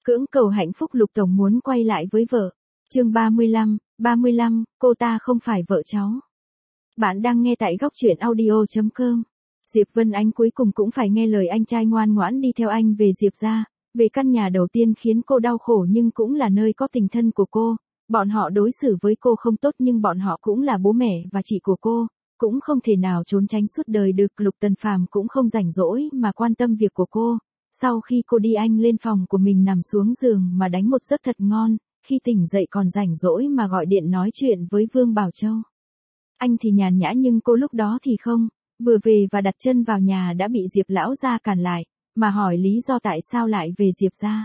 Cưỡng cầu hạnh phúc Lục Tổng muốn quay lại với vợ. Chương 35, cô ta không phải vợ cháu. Bạn đang nghe tại góc truyện audio.com. Diệp Vân Ánh cuối cùng cũng phải nghe lời anh trai ngoan ngoãn đi theo anh về Diệp gia, về căn nhà đầu tiên khiến cô đau khổ nhưng cũng là nơi có tình thân của cô. Bọn họ đối xử với cô không tốt nhưng bọn họ cũng là bố mẹ và chị của cô, cũng không thể nào trốn tránh suốt đời được. Lục Tần Phàm cũng không rảnh rỗi mà quan tâm việc của cô. Sau khi cô đi anh lên phòng của mình nằm xuống giường mà đánh một giấc thật ngon, khi tỉnh dậy còn rảnh rỗi mà gọi điện nói chuyện với Vương Bảo Châu. Anh thì nhàn nhã nhưng cô lúc đó thì không, vừa về và đặt chân vào nhà đã bị Diệp lão gia cản lại, mà hỏi lý do tại sao lại về Diệp gia.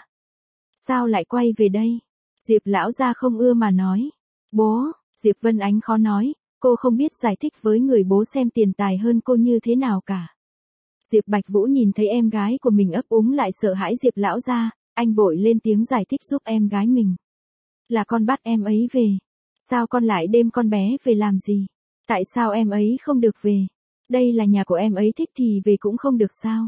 Sao lại quay về đây? Diệp lão gia không ưa mà nói. Bố, Diệp Vân Ánh khó nói, cô không biết giải thích với người bố xem tiền tài hơn cô như thế nào cả. Diệp Bạch Vũ nhìn thấy em gái của mình ấp úng lại sợ hãi Diệp lão gia, anh vội lên tiếng giải thích giúp em gái mình. Là con bắt em ấy về. Sao con lại đem con bé về làm gì? Tại sao em ấy không được về? Đây là nhà của em ấy, thích thì về cũng không được sao?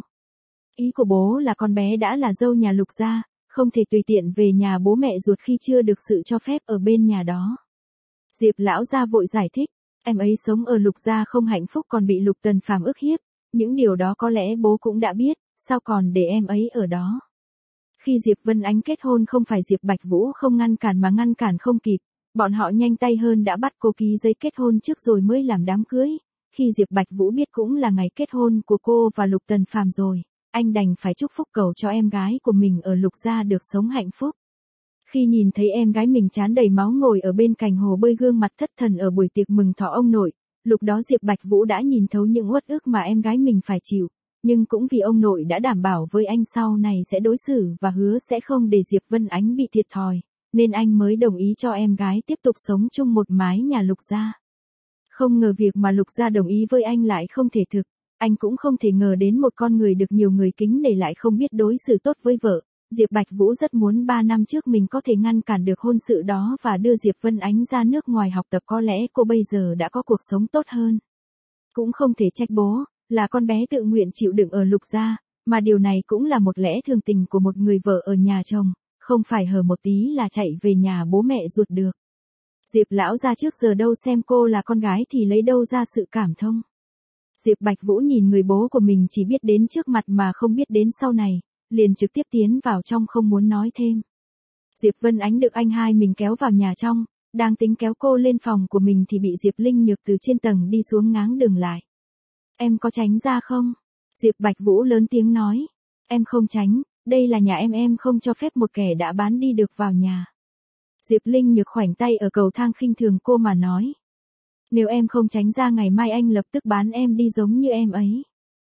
Ý của bố là con bé đã là dâu nhà Lục gia, không thể tùy tiện về nhà bố mẹ ruột khi chưa được sự cho phép ở bên nhà đó. Diệp lão gia vội giải thích, em ấy sống ở Lục gia không hạnh phúc còn bị Lục Tần Phàm ức hiếp, những điều đó có lẽ bố cũng đã biết, sao còn để em ấy ở đó. Khi Diệp Vân Ánh kết hôn không phải Diệp Bạch Vũ không ngăn cản mà ngăn cản không kịp, bọn họ nhanh tay hơn đã bắt cô ký giấy kết hôn trước rồi mới làm đám cưới. Khi Diệp Bạch Vũ biết cũng là ngày kết hôn của cô và Lục Tần Phàm rồi, anh đành phải chúc phúc cầu cho em gái của mình ở Lục gia được sống hạnh phúc. Khi nhìn thấy em gái mình trán đầy máu ngồi ở bên cạnh hồ bơi gương mặt thất thần ở buổi tiệc mừng thọ ông nội, lúc đó Diệp Bạch Vũ đã nhìn thấu những uất ức mà em gái mình phải chịu, nhưng cũng vì ông nội đã đảm bảo với anh sau này sẽ đối xử và hứa sẽ không để Diệp Vân Ánh bị thiệt thòi, nên anh mới đồng ý cho em gái tiếp tục sống chung một mái nhà Lục gia. Không ngờ việc mà Lục gia đồng ý với anh lại không thể thực, anh cũng không thể ngờ đến một con người được nhiều người kính nể lại không biết đối xử tốt với vợ. Diệp Bạch Vũ rất muốn 3 năm trước mình có thể ngăn cản được hôn sự đó và đưa Diệp Vân Ánh ra nước ngoài học tập, có lẽ cô bây giờ đã có cuộc sống tốt hơn. Cũng không thể trách bố, là con bé tự nguyện chịu đựng ở Lục gia, mà điều này cũng là một lẽ thường tình của một người vợ ở nhà chồng, không phải hở một tí là chạy về nhà bố mẹ ruột được. Diệp lão gia trước giờ đâu xem cô là con gái thì lấy đâu ra sự cảm thông. Diệp Bạch Vũ nhìn người bố của mình chỉ biết đến trước mặt mà không biết đến sau này, liền trực tiếp tiến vào trong không muốn nói thêm. Diệp Vân Ánh được anh hai mình kéo vào nhà trong, đang tính kéo cô lên phòng của mình thì bị Diệp Linh Nhược từ trên tầng đi xuống ngáng đường lại. Em có tránh ra không? Diệp Bạch Vũ lớn tiếng nói. Em không tránh, đây là nhà em không cho phép một kẻ đã bán đi được vào nhà. Diệp Linh Nhược khoảnh tay ở cầu thang khinh thường cô mà nói. Nếu em không tránh ra ngày mai anh lập tức bán em đi giống như em ấy.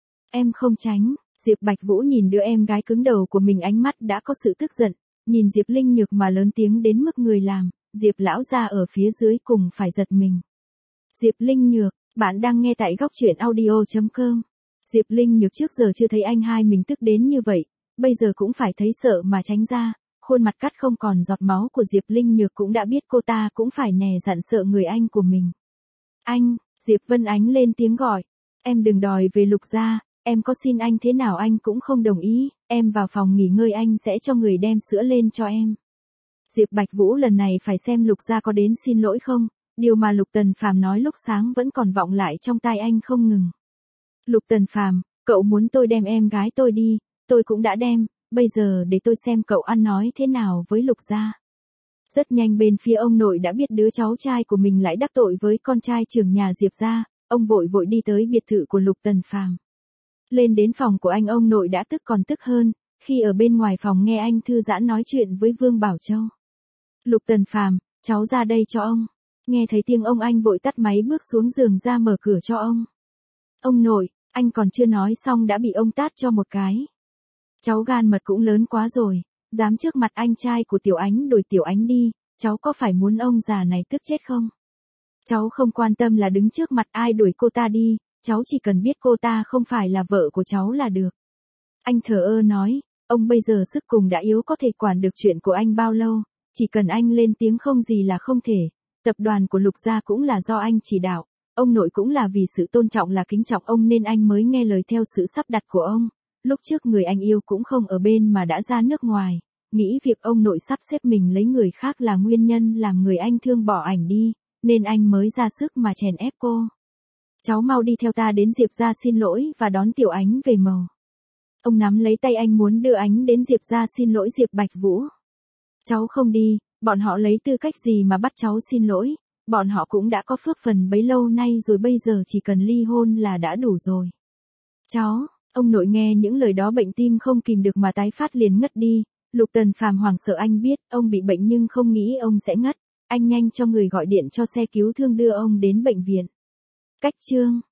Em không tránh. Diệp Bạch Vũ nhìn đứa em gái cứng đầu của mình, ánh mắt đã có sự tức giận, nhìn Diệp Linh Nhược mà lớn tiếng đến mức người làm, Diệp lão gia ở phía dưới cùng phải giật mình. Diệp Linh Nhược, bạn đang nghe tại góc truyện audio.com. Diệp Linh Nhược trước giờ chưa thấy anh hai mình tức đến như vậy, bây giờ cũng phải thấy sợ mà tránh ra, khuôn mặt cắt không còn giọt máu của Diệp Linh Nhược cũng đã biết cô ta cũng phải nè dặn sợ người anh của mình. Anh, Diệp Vân Ánh lên tiếng gọi, em đừng đòi về Lục gia. Em có xin anh thế nào anh cũng không đồng ý, em vào phòng nghỉ ngơi anh sẽ cho người đem sữa lên cho em. Diệp Bạch Vũ lần này phải xem Lục gia có đến xin lỗi không, điều mà Lục Tần Phàm nói lúc sáng vẫn còn vọng lại trong tai anh không ngừng. Lục Tần Phàm, cậu muốn tôi đem em gái tôi đi, tôi cũng đã đem, bây giờ để tôi xem cậu ăn nói thế nào với Lục gia. Rất nhanh bên phía ông nội đã biết đứa cháu trai của mình lại đắc tội với con trai trưởng nhà Diệp gia, ông vội vội đi tới biệt thự của Lục Tần Phàm. Lên đến phòng của anh, ông nội đã tức còn tức hơn, khi ở bên ngoài phòng nghe anh thư giãn nói chuyện với Vương Bảo Châu. Lục Tần Phàm, cháu ra đây cho ông. Nghe thấy tiếng ông anh vội tắt máy bước xuống giường ra mở cửa cho ông. Ông nội, anh còn chưa nói xong đã bị ông tát cho một cái. Cháu gan mật cũng lớn quá rồi, dám trước mặt anh trai của Tiểu Ánh đuổi Tiểu Ánh đi, cháu có phải muốn ông già này tức chết không? Cháu không quan tâm là đứng trước mặt ai đuổi cô ta đi. Cháu chỉ cần biết cô ta không phải là vợ của cháu là được. Anh thờ ơ nói, ông bây giờ sức cùng đã yếu, có thể quản được chuyện của anh bao lâu, chỉ cần anh lên tiếng không gì là không thể. Tập đoàn của Lục gia cũng là do anh chỉ đạo, ông nội cũng là vì sự tôn trọng là kính trọng ông nên anh mới nghe lời theo sự sắp đặt của ông. Lúc trước người anh yêu cũng không ở bên mà đã ra nước ngoài, nghĩ việc ông nội sắp xếp mình lấy người khác là nguyên nhân làm người anh thương bỏ ảnh đi, nên anh mới ra sức mà chèn ép cô. Cháu mau đi theo ta đến Diệp gia xin lỗi và đón Tiểu Ánh về mầu. Ông nắm lấy tay anh muốn đưa Ánh đến Diệp gia xin lỗi Diệp Bạch Vũ. Cháu không đi, bọn họ lấy tư cách gì mà bắt cháu xin lỗi, bọn họ cũng đã có phước phần bấy lâu nay rồi, bây giờ chỉ cần ly hôn là đã đủ rồi. Cháu, ông nội nghe những lời đó bệnh tim không kìm được mà tái phát liền ngất đi. Lục Tần Phàm hoảng sợ, anh biết ông bị bệnh nhưng không nghĩ ông sẽ ngất. Anh nhanh cho người gọi điện cho xe cứu thương đưa ông đến bệnh viện. Cách chương